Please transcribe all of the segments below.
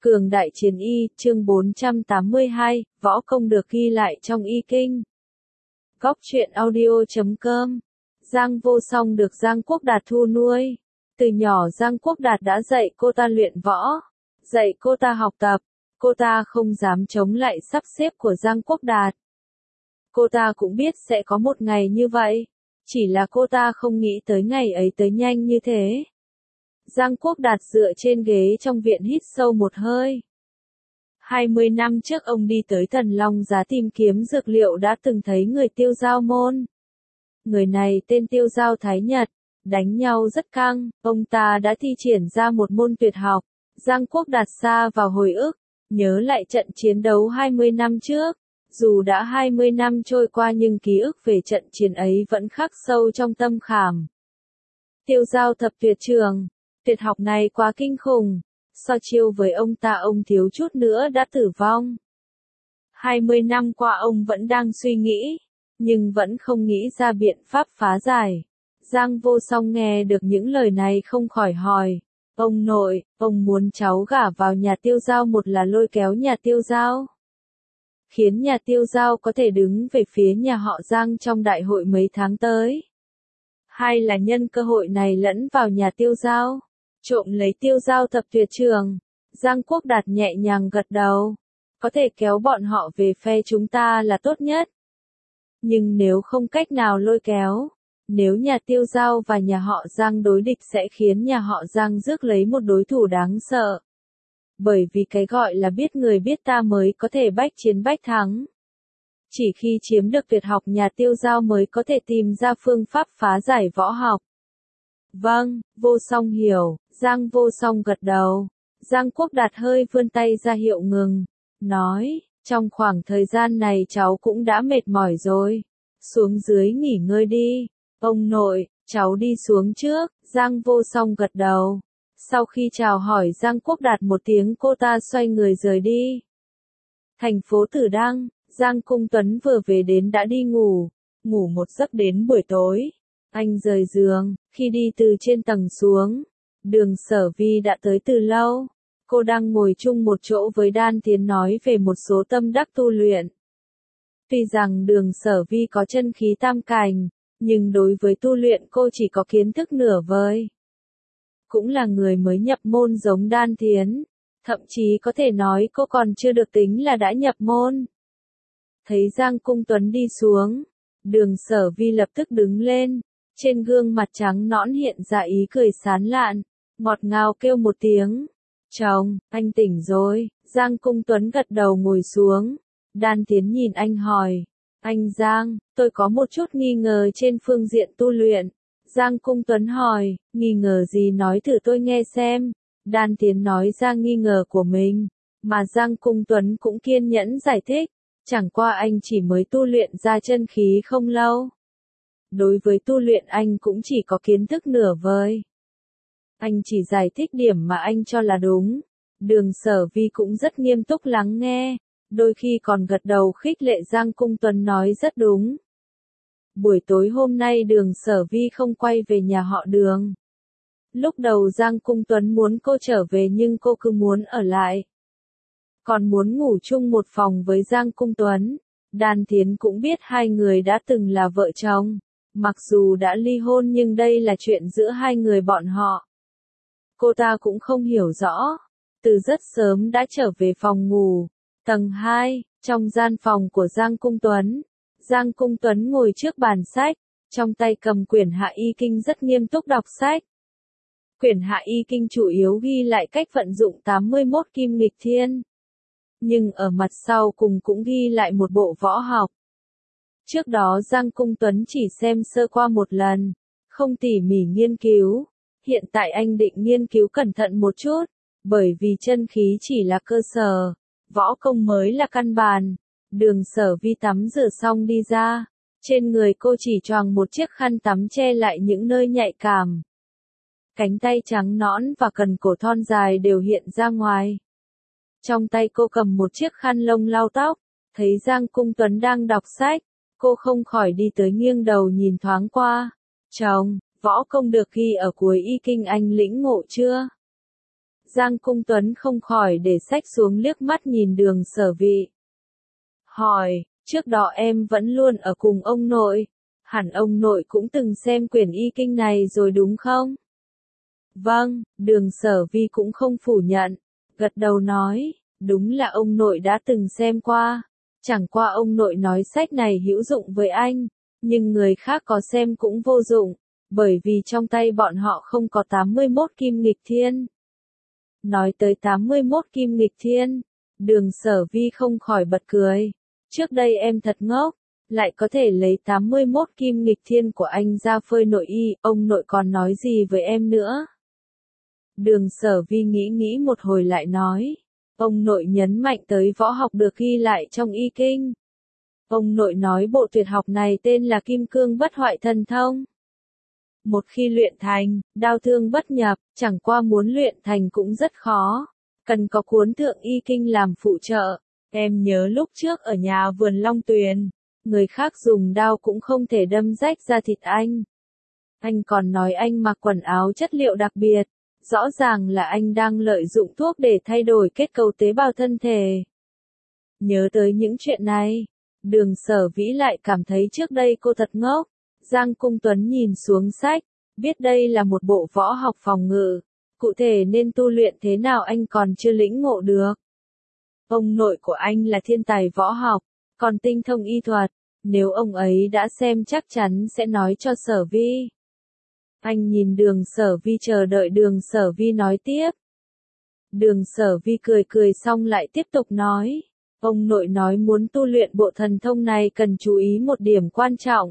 Cường đại chiến y, chương 482, võ công được ghi lại trong y kinh. Góc truyện audio.com. Giang Vô Song được Giang Quốc Đạt thu nuôi. Từ nhỏ Giang Quốc Đạt đã dạy cô ta luyện võ, dạy cô ta học tập. Cô ta không dám chống lại sắp xếp của Giang Quốc Đạt. Cô ta cũng biết sẽ có một ngày như vậy, chỉ là cô ta không nghĩ tới ngày ấy tới nhanh như thế. Giang Quốc Đạt dựa trên ghế trong viện hít sâu một hơi. 20 năm trước ông đi tới Thần Long Giá tìm kiếm dược liệu đã từng thấy người Tiêu Giao môn. Người này tên Tiêu Giao Thái Nhật, đánh nhau rất căng, ông ta đã thi triển ra một môn tuyệt học. Giang Quốc Đạt xa vào hồi ức, nhớ lại trận chiến đấu 20 năm trước. Dù đã 20 năm trôi qua nhưng ký ức về trận chiến ấy vẫn khắc sâu trong tâm khảm. Tiêu Giao thập tuyệt trường, tuyệt học này quá kinh khủng, so chiêu với ông ta ông thiếu chút nữa đã tử vong. 20 năm qua ông vẫn đang suy nghĩ, nhưng vẫn không nghĩ ra biện pháp phá giải. Giang Vô Song nghe được những lời này không khỏi hỏi, ông nội, ông muốn cháu gả vào nhà Tiêu Giao, một là lôi kéo nhà Tiêu Giao, khiến nhà Tiêu Giao có thể đứng về phía nhà họ Giang trong đại hội mấy tháng tới. Hai là nhân cơ hội này lẫn vào nhà Tiêu Giao, trộm lấy Tiêu Giao thập tuyệt trường. Giang Quốc Đạt nhẹ nhàng gật đầu. Có thể kéo bọn họ về phe chúng ta là tốt nhất. Nhưng nếu không cách nào lôi kéo, nếu nhà Tiêu Giao và nhà họ Giang đối địch sẽ khiến nhà họ Giang rước lấy một đối thủ đáng sợ. Bởi vì cái gọi là biết người biết ta mới có thể bách chiến bách thắng. Chỉ khi chiếm được tuyệt học nhà Tiêu Giao mới có thể tìm ra phương pháp phá giải võ học. Vâng, Vô Song hiểu. Giang Vô Song gật đầu. Giang Quốc Đạt hơi vươn tay ra hiệu ngừng, nói, trong khoảng thời gian này cháu cũng đã mệt mỏi rồi. Xuống dưới nghỉ ngơi đi. Ông nội, cháu đi xuống trước. Giang Vô Song gật đầu. Sau khi chào hỏi Giang Quốc Đạt một tiếng, cô ta xoay người rời đi. Thành phố Tử Đăng, Giang Cung Tuấn vừa về đến đã đi ngủ một giấc đến buổi tối. Anh rời giường, khi đi từ trên tầng xuống, Đường Sở Vi đã tới từ lâu. Cô đang ngồi chung một chỗ với Đan Tiến nói về một số tâm đắc tu luyện. Tuy rằng Đường Sở Vi có chân khí tam cành, nhưng đối với tu luyện cô chỉ có kiến thức nửa vời. Cũng là người mới nhập môn giống Đan Tiến, thậm chí có thể nói cô còn chưa được tính là đã nhập môn. Thấy Giang Cung Tuấn đi xuống, Đường Sở Vi lập tức đứng lên, trên gương mặt trắng nõn hiện ra ý cười sán lạn, ngọt ngào kêu một tiếng, chồng, anh tỉnh rồi. Giang Cung Tuấn gật đầu ngồi xuống. Đan Tiến nhìn anh hỏi, anh Giang, tôi có một chút nghi ngờ trên phương diện tu luyện. Giang Cung Tuấn hỏi, nghi ngờ gì nói thử tôi nghe xem. Đan Tiến nói ra nghi ngờ của mình, mà Giang Cung Tuấn cũng kiên nhẫn giải thích, chẳng qua anh chỉ mới tu luyện ra chân khí không lâu. Đối với tu luyện anh cũng chỉ có kiến thức nửa vời. Anh chỉ giải thích điểm mà anh cho là đúng. Đường Sở Vi cũng rất nghiêm túc lắng nghe, đôi khi còn gật đầu khích lệ Giang Cung Tuấn nói rất đúng. Buổi tối hôm nay Đường Sở Vi không quay về nhà họ Đường. Lúc đầu Giang Cung Tuấn muốn cô trở về nhưng cô cứ muốn ở lại. Còn muốn ngủ chung một phòng với Giang Cung Tuấn. Đan Tiến cũng biết hai người đã từng là vợ chồng. Mặc dù đã ly hôn nhưng đây là chuyện giữa hai người bọn họ. Cô ta cũng không hiểu rõ. Từ rất sớm đã trở về phòng ngủ. Tầng 2, trong gian phòng của Giang Cung Tuấn. Giang Cung Tuấn ngồi trước bàn sách, trong tay cầm quyển Hạ Y Kinh rất nghiêm túc đọc sách. Quyển Hạ Y Kinh chủ yếu ghi lại cách vận dụng 81 kim nghịch thiên. Nhưng ở mặt sau cùng cũng ghi lại một bộ võ học. Trước đó Giang Cung Tuấn chỉ xem sơ qua một lần, không tỉ mỉ nghiên cứu. Hiện tại anh định nghiên cứu cẩn thận một chút, bởi vì chân khí chỉ là cơ sở, võ công mới là căn bản. Đường Sở Vi tắm rửa xong đi ra, trên người cô chỉ choàng một chiếc khăn tắm che lại những nơi nhạy cảm. Cánh tay trắng nõn và cần cổ thon dài đều hiện ra ngoài. Trong tay cô cầm một chiếc khăn lông lau tóc, thấy Giang Cung Tuấn đang đọc sách, cô không khỏi đi tới nghiêng đầu nhìn thoáng qua. Chồng, võ công được ghi ở cuối Y Kinh anh lĩnh ngộ chưa? Giang Cung Tuấn không khỏi để sách xuống liếc mắt nhìn Đường Sở Vi. Hỏi, trước đó em vẫn luôn ở cùng ông nội. Hẳn ông nội cũng từng xem quyển y kinh này rồi đúng không? Vâng, Đường Sở Vi cũng không phủ nhận. Gật đầu nói, đúng là ông nội đã từng xem qua. Chẳng qua ông nội nói sách này hữu dụng với anh, nhưng người khác có xem cũng vô dụng, bởi vì trong tay bọn họ không có 81 kim nghịch thiên. Nói tới 81 kim nghịch thiên, Đường Sở Vi không khỏi bật cười. Trước đây em thật ngốc, lại có thể lấy 81 kim nghịch thiên của anh ra phơi nội y, ông nội còn nói gì với em nữa? Đường Sở Vi nghĩ một hồi lại nói, ông nội nhấn mạnh tới võ học được ghi lại trong y kinh. Ông nội nói bộ tuyệt học này tên là Kim Cương Bất Hoại Thần Thông. Một khi luyện thành, đao thương bất nhập, chẳng qua muốn luyện thành cũng rất khó. Cần có cuốn Thượng Y Kinh làm phụ trợ. Em nhớ lúc trước ở nhà vườn Long Tuyền, người khác dùng đao cũng không thể đâm rách da thịt anh. Anh còn nói anh mặc quần áo chất liệu đặc biệt. Rõ ràng là anh đang lợi dụng thuốc để thay đổi kết cấu tế bào thân thể. Nhớ tới những chuyện này, Đường Sở Vĩ lại cảm thấy trước đây cô thật ngốc. Giang Cung Tuấn nhìn xuống sách, biết đây là một bộ võ học phòng ngự. Cụ thể nên tu luyện thế nào anh còn chưa lĩnh ngộ được. Ông nội của anh là thiên tài võ học, còn tinh thông y thuật. Nếu ông ấy đã xem chắc chắn sẽ nói cho Sở Vi. Anh nhìn Đường Sở Vi chờ đợi Đường Sở Vi nói tiếp. Đường Sở Vi cười xong lại tiếp tục nói. Ông nội nói muốn tu luyện bộ thần thông này cần chú ý một điểm quan trọng.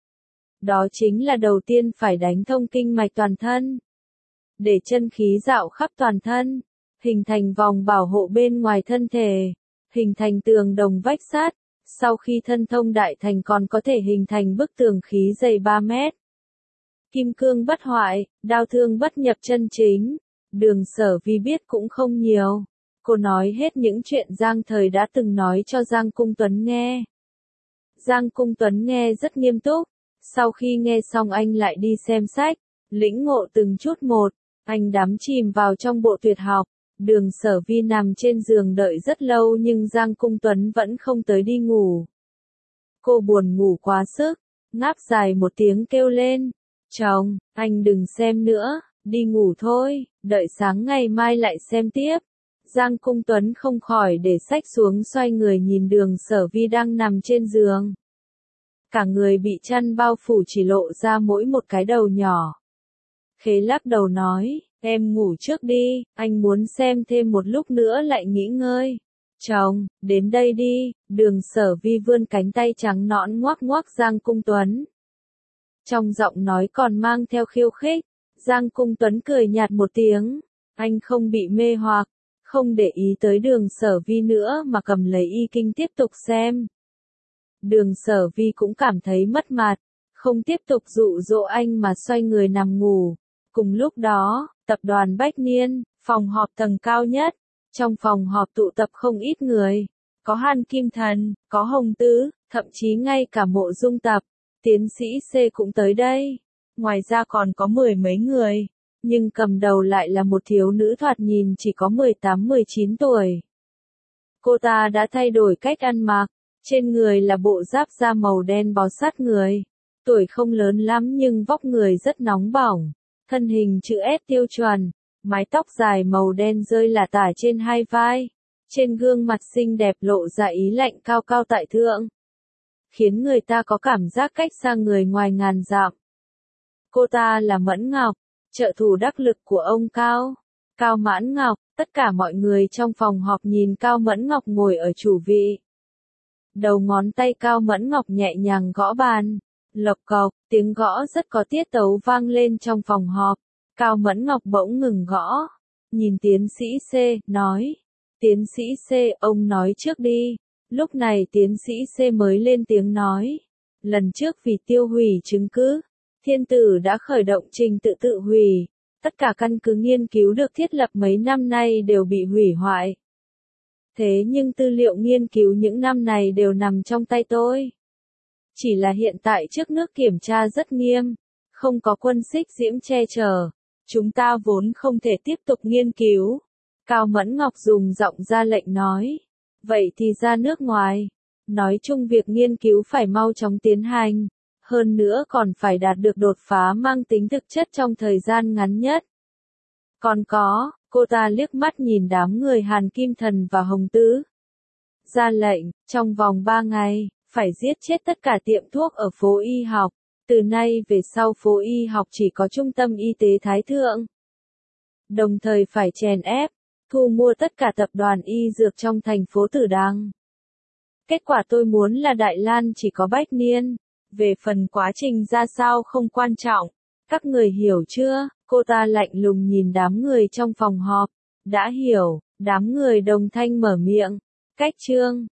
Đó chính là đầu tiên phải đánh thông kinh mạch toàn thân. Để chân khí dạo khắp toàn thân. Hình thành vòng bảo hộ bên ngoài thân thể. Hình thành tường đồng vách sắt. Sau khi thân thông đại thành còn có thể hình thành bức tường khí dày 3 mét. Kim cương bất hoại, đao thương bất nhập chân chính. Đường Sở Vi biết cũng không nhiều. Cô nói hết những chuyện Giang Thời đã từng nói cho Giang Cung Tuấn nghe. Giang Cung Tuấn nghe rất nghiêm túc. Sau khi nghe xong anh lại đi xem sách, lĩnh ngộ từng chút một. Anh đắm chìm vào trong bộ tuyệt học. Đường Sở Vi nằm trên giường đợi rất lâu nhưng Giang Cung Tuấn vẫn không tới đi ngủ. Cô buồn ngủ quá sức, ngáp dài một tiếng kêu lên. Chồng, anh đừng xem nữa, đi ngủ thôi, đợi sáng ngày mai lại xem tiếp. Giang Cung Tuấn không khỏi để sách xuống xoay người nhìn Đường Sở Vi đang nằm trên giường. Cả người bị chăn bao phủ chỉ lộ ra mỗi một cái đầu nhỏ. Khế lắc đầu nói, em ngủ trước đi, anh muốn xem thêm một lúc nữa lại nghỉ ngơi. Chồng, đến đây đi, Đường Sở Vi vươn cánh tay trắng nõn ngoắc ngoắc Giang Cung Tuấn. Trong giọng nói còn mang theo khiêu khích, Giang Cung Tuấn cười nhạt một tiếng, anh không bị mê hoặc, không để ý tới Đường Sở Vi nữa mà cầm lấy y kinh tiếp tục xem. Đường Sở Vi cũng cảm thấy mất mặt, không tiếp tục dụ dỗ anh mà xoay người nằm ngủ. Cùng lúc đó, tập đoàn Bách Niên, phòng họp tầng cao nhất, trong phòng họp tụ tập không ít người, có Hàn Kim Thần, có Hồng Tứ, thậm chí ngay cả Mộ Dung Tập. Tiến sĩ C cũng tới đây. Ngoài ra còn có 10 mấy người. Nhưng cầm đầu lại là một thiếu nữ thoạt nhìn chỉ có 18-19 tuổi. Cô ta đã thay đổi cách ăn mặc. Trên người là bộ giáp da màu đen bó sát người. Tuổi không lớn lắm nhưng vóc người rất nóng bỏng. Thân hình chữ S tiêu chuẩn. Mái tóc dài màu đen rơi lả tả trên hai vai. Trên gương mặt xinh đẹp lộ ra ý lạnh cao cao tại thượng. Khiến người ta có cảm giác cách xa người ngoài ngàn dặm. Cô ta là Mẫn Ngọc, trợ thủ đắc lực của ông Cao Mãn Ngọc. Tất cả mọi người trong phòng họp nhìn Cao Mẫn Ngọc ngồi ở chủ vị. Đầu ngón tay Cao Mẫn Ngọc nhẹ nhàng gõ bàn. Lộc cộc, tiếng gõ rất có tiết tấu vang lên trong phòng họp. Cao Mẫn Ngọc bỗng ngừng gõ. Nhìn tiến sĩ C, nói. Tiến sĩ C, ông nói trước đi. Lúc này tiến sĩ C mới lên tiếng nói. Lần trước vì tiêu hủy chứng cứ, Thiên Tử đã khởi động trình tự hủy. Tất cả căn cứ nghiên cứu được thiết lập mấy năm nay đều bị hủy hoại. Thế nhưng tư liệu nghiên cứu những năm này đều nằm trong tay tôi. Chỉ là hiện tại trước nước kiểm tra rất nghiêm, không có quân xích diễm che chở. Chúng ta vốn không thể tiếp tục nghiên cứu, Cao Mẫn Ngọc dùng giọng ra lệnh nói. Vậy thì ra nước ngoài. Nói chung việc nghiên cứu phải mau chóng tiến hành. Hơn nữa còn phải đạt được đột phá mang tính thực chất trong thời gian ngắn nhất. Còn có, cô ta liếc mắt nhìn đám người Hàn Kim Thần và Hồng Tứ. Ra lệnh, trong vòng 3 ngày, phải giết chết tất cả tiệm thuốc ở phố y học. Từ nay về sau phố y học chỉ có trung tâm y tế Thái Thượng. Đồng thời phải chèn ép, thu mua tất cả tập đoàn y dược trong thành phố Tử Đằng. Kết quả tôi muốn là Đại Lan chỉ có Bách Niên. Về phần quá trình ra sao không quan trọng. Các người hiểu chưa? Cô ta lạnh lùng nhìn đám người trong phòng họp. Đã hiểu, đám người đồng thanh mở miệng. Cách chương